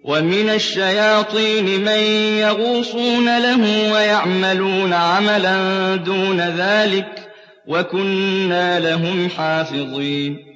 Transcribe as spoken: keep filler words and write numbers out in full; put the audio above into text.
وَمِنَ الشَّيَاطِينِ مَن يَغُوصُونَ لَهُ وَيَعْمَلُونَ عَمَلًا دُونَ ذَٰلِكَ ۖ وَكُنَّا لَهُمْ حَافِظِينَ